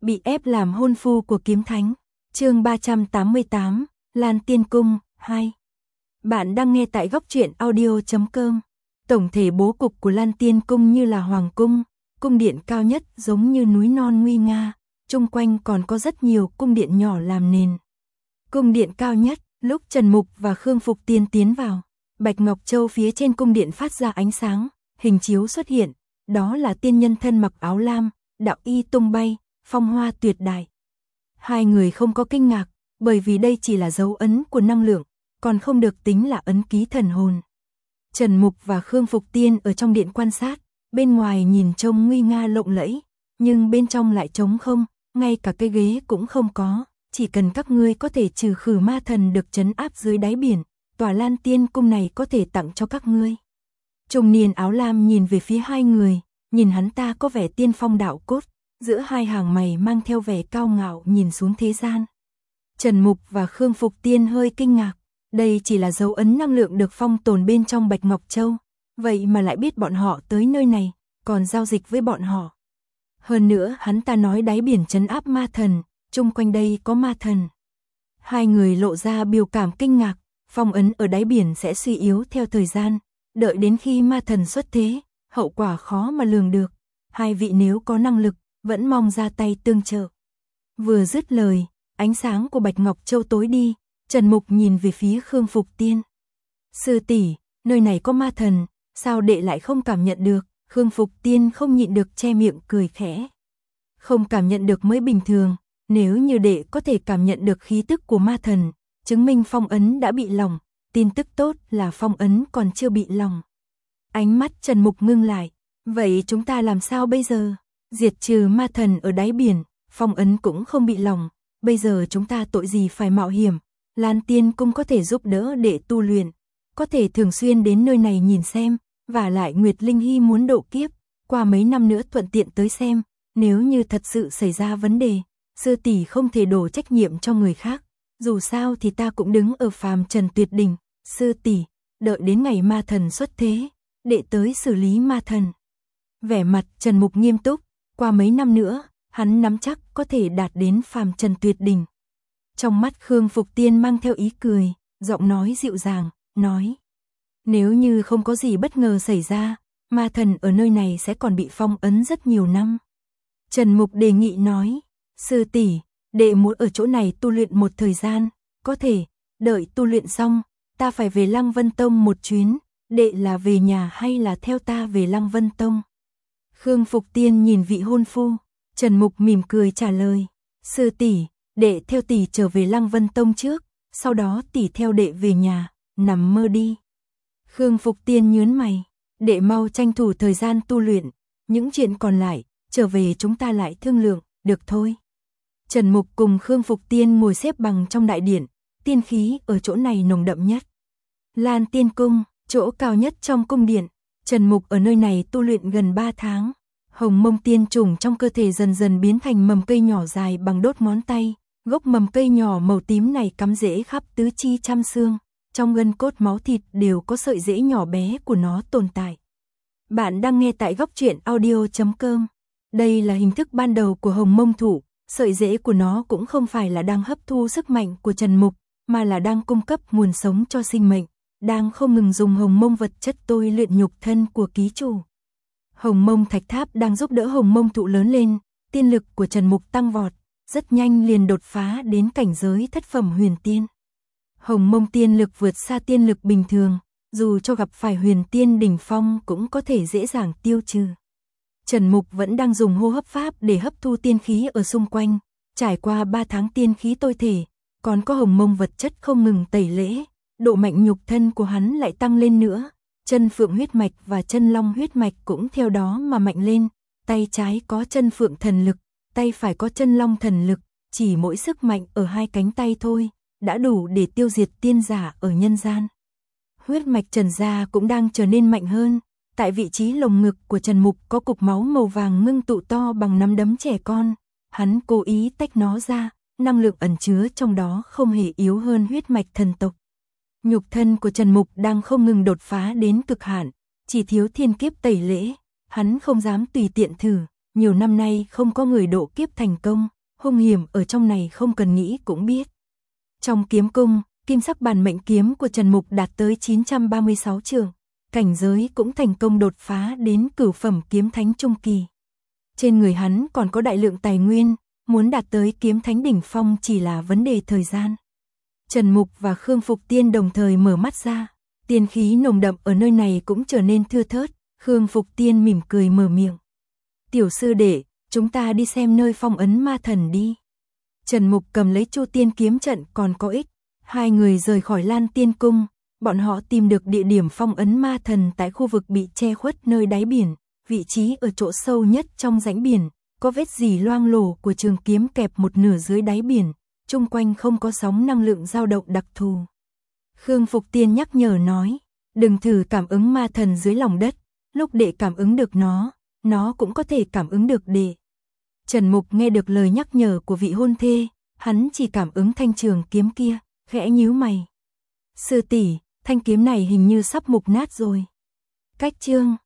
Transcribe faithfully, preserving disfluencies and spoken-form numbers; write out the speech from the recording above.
Bị ép làm hôn phu của kiếm thánh. Chương ba trăm tám mươi tám, Lan Tiên Cung hai. Bạn đang nghe tại góc truyện audio chấm com. Tổng thể bố cục của Lan Tiên Cung như là hoàng cung, cung điện cao nhất giống như núi non nguy nga, chung quanh còn có rất nhiều cung điện nhỏ làm nền. Cung điện cao nhất, lúc Trần Mục và Khương Phục Tiên tiến vào, Bạch Ngọc Châu phía trên cung điện phát ra ánh sáng, hình chiếu xuất hiện, đó là tiên nhân thân mặc áo lam, đạo y tung bay, phong hoa tuyệt đại. Hai người không có kinh ngạc, bởi vì đây chỉ là dấu ấn của năng lượng, còn không được tính là ấn ký thần hồn. Trần Mục và Khương Phục Tiên ở trong điện quan sát, bên ngoài nhìn trông nguy nga lộng lẫy, nhưng bên trong lại trống không, ngay cả cái ghế cũng không có, chỉ cần các ngươi có thể trừ khử ma thần được trấn áp dưới đáy biển, tòa Lan Tiên Cung này có thể tặng cho các ngươi. Trung niên áo lam nhìn về phía hai người, nhìn hắn ta có vẻ tiên phong đạo cốt, giữa hai hàng mày mang theo vẻ cao ngạo nhìn xuống thế gian. Trần Mục và Khương Phục Tiên hơi kinh ngạc, đây chỉ là dấu ấn năng lượng được phong tồn bên trong Bạch Ngọc Châu, vậy mà lại biết bọn họ tới nơi này, còn giao dịch với bọn họ. Hơn nữa hắn ta nói đáy biển trấn áp ma thần, chung quanh đây có ma thần. Hai người lộ ra biểu cảm kinh ngạc, phong ấn ở đáy biển sẽ suy yếu theo thời gian, đợi đến khi ma thần xuất thế, hậu quả khó mà lường được. Hai vị nếu có năng lực, vẫn mong ra tay tương trợ. Vừa dứt lời, ánh sáng của Bạch Ngọc Châu tối đi, Trần Mục nhìn về phía Khương Phục Tiên. Sư tỷ, nơi này có ma thần, sao đệ lại không cảm nhận được? Khương Phục Tiên không nhịn được che miệng cười khẽ. Không cảm nhận được mới bình thường, nếu như đệ có thể cảm nhận được khí tức của ma thần, chứng minh phong ấn đã bị lỏng, tin tức tốt là phong ấn còn chưa bị lỏng. Ánh mắt Trần Mục ngưng lại, vậy chúng ta làm sao bây giờ? Diệt trừ ma thần ở đáy biển, phong ấn cũng không bị lỏng, bây giờ chúng ta tội gì phải mạo hiểm? Lan Tiên Cung có thể giúp đỡ để tu luyện, có thể thường xuyên đến nơi này nhìn xem, và lại Nguyệt Linh Hy muốn độ kiếp, qua mấy năm nữa thuận tiện tới xem, nếu như thật sự xảy ra vấn đề, sư tỷ không thể đổ trách nhiệm cho người khác, dù sao thì ta cũng đứng ở phàm trần tuyệt đỉnh, sư tỷ, đợi đến ngày ma thần xuất thế, đệ tới xử lý ma thần. Vẻ mặt Trần Mục nghiêm túc, qua mấy năm nữa, hắn nắm chắc có thể đạt đến phàm trần tuyệt đỉnh. Trong mắt Khương Phục Tiên mang theo ý cười, giọng nói dịu dàng, nói: nếu như không có gì bất ngờ xảy ra, ma thần ở nơi này sẽ còn bị phong ấn rất nhiều năm. Trần Mục đề nghị nói: sư tỷ, đệ muốn ở chỗ này tu luyện một thời gian, có thể, đợi tu luyện xong, ta phải về Lăng Vân Tông một chuyến, đệ là về nhà hay là theo ta về Lăng Vân Tông? Khương Phục Tiên nhìn vị hôn phu, Trần Mục mỉm cười trả lời: sư tỷ, đệ theo tỷ trở về Lăng Vân Tông trước, sau đó tỷ theo đệ về nhà, nằm mơ đi. Khương Phục Tiên nhướng mày, đệ mau tranh thủ thời gian tu luyện, những chuyện còn lại, trở về chúng ta lại thương lượng, được thôi. Trần Mục cùng Khương Phục Tiên ngồi xếp bằng trong đại điện, tiên khí ở chỗ này nồng đậm nhất. Lan Tiên Cung, chỗ cao nhất trong cung điện, Trần Mục ở nơi này tu luyện gần ba tháng. Hồng mông tiên trùng trong cơ thể dần dần biến thành mầm cây nhỏ dài bằng đốt ngón tay, gốc mầm cây nhỏ màu tím này cắm rễ khắp tứ chi trăm xương, trong gân cốt máu thịt đều có sợi rễ nhỏ bé của nó tồn tại. Bạn đang nghe tại góc truyện audio chấm com. Đây là hình thức ban đầu của hồng mông thụ, sợi rễ của nó cũng không phải là đang hấp thu sức mạnh của Trần Mục, mà là đang cung cấp nguồn sống cho sinh mệnh, đang không ngừng dùng hồng mông vật chất tôi luyện nhục thân của ký chủ. Hồng mông thạch tháp đang giúp đỡ hồng mông thụ lớn lên, tiên lực của Trần Mục tăng vọt, rất nhanh liền đột phá đến cảnh giới thất phẩm huyền tiên. Hồng mông tiên lực vượt xa tiên lực bình thường, dù cho gặp phải huyền tiên đỉnh phong cũng có thể dễ dàng tiêu trừ. Trần Mục vẫn đang dùng hô hấp pháp để hấp thu tiên khí ở xung quanh, trải qua ba tháng tiên khí tôi thể, còn có hồng mông vật chất không ngừng tẩy lễ, độ mạnh nhục thân của hắn lại tăng lên nữa. Chân phượng huyết mạch và chân long huyết mạch cũng theo đó mà mạnh lên, tay trái có chân phượng thần lực, tay phải có chân long thần lực, chỉ mỗi sức mạnh ở hai cánh tay thôi, đã đủ để tiêu diệt tiên giả ở nhân gian. Huyết mạch Trần gia cũng đang trở nên mạnh hơn, tại vị trí lồng ngực của Trần Mục có cục máu màu vàng ngưng tụ to bằng nắm đấm trẻ con, hắn cố ý tách nó ra, năng lượng ẩn chứa trong đó không hề yếu hơn huyết mạch thần tộc. Nhục thân của Trần Mục đang không ngừng đột phá đến cực hạn, chỉ thiếu thiên kiếp tẩy lễ, hắn không dám tùy tiện thử, nhiều năm nay không có người độ kiếp thành công, hung hiểm ở trong này không cần nghĩ cũng biết. Trong kiếm cung, kim sắc bản mệnh kiếm của Trần Mục đạt tới chín trăm ba mươi sáu trường, cảnh giới cũng thành công đột phá đến cửu phẩm kiếm thánh trung kỳ. Trên người hắn còn có đại lượng tài nguyên, muốn đạt tới kiếm thánh đỉnh phong chỉ là vấn đề thời gian. Trần Mục và Khương Phục Tiên đồng thời mở mắt ra, tiên khí nồng đậm ở nơi này cũng trở nên thưa thớt. Khương Phục Tiên mỉm cười mở miệng. Tiểu sư đệ, chúng ta đi xem nơi phong ấn ma thần đi. Trần Mục cầm lấy Chu Tiên kiếm trận còn có ích. Hai người rời khỏi Lan Tiên Cung, bọn họ tìm được địa điểm phong ấn ma thần tại khu vực bị che khuất nơi đáy biển, vị trí ở chỗ sâu nhất trong rãnh biển, có vết rỉ loang lổ của trường kiếm kẹp một nửa dưới đáy biển, chung quanh không có sóng năng lượng dao động đặc thù. Khương Phục Tiên nhắc nhở nói, đừng thử cảm ứng ma thần dưới lòng đất, lúc đệ cảm ứng được nó, nó cũng có thể cảm ứng được đệ. Trần Mục nghe được lời nhắc nhở của vị hôn thê, hắn chỉ cảm ứng thanh trường kiếm kia, khẽ nhíu mày. Sư tỷ, thanh kiếm này hình như sắp mục nát rồi. Cách chương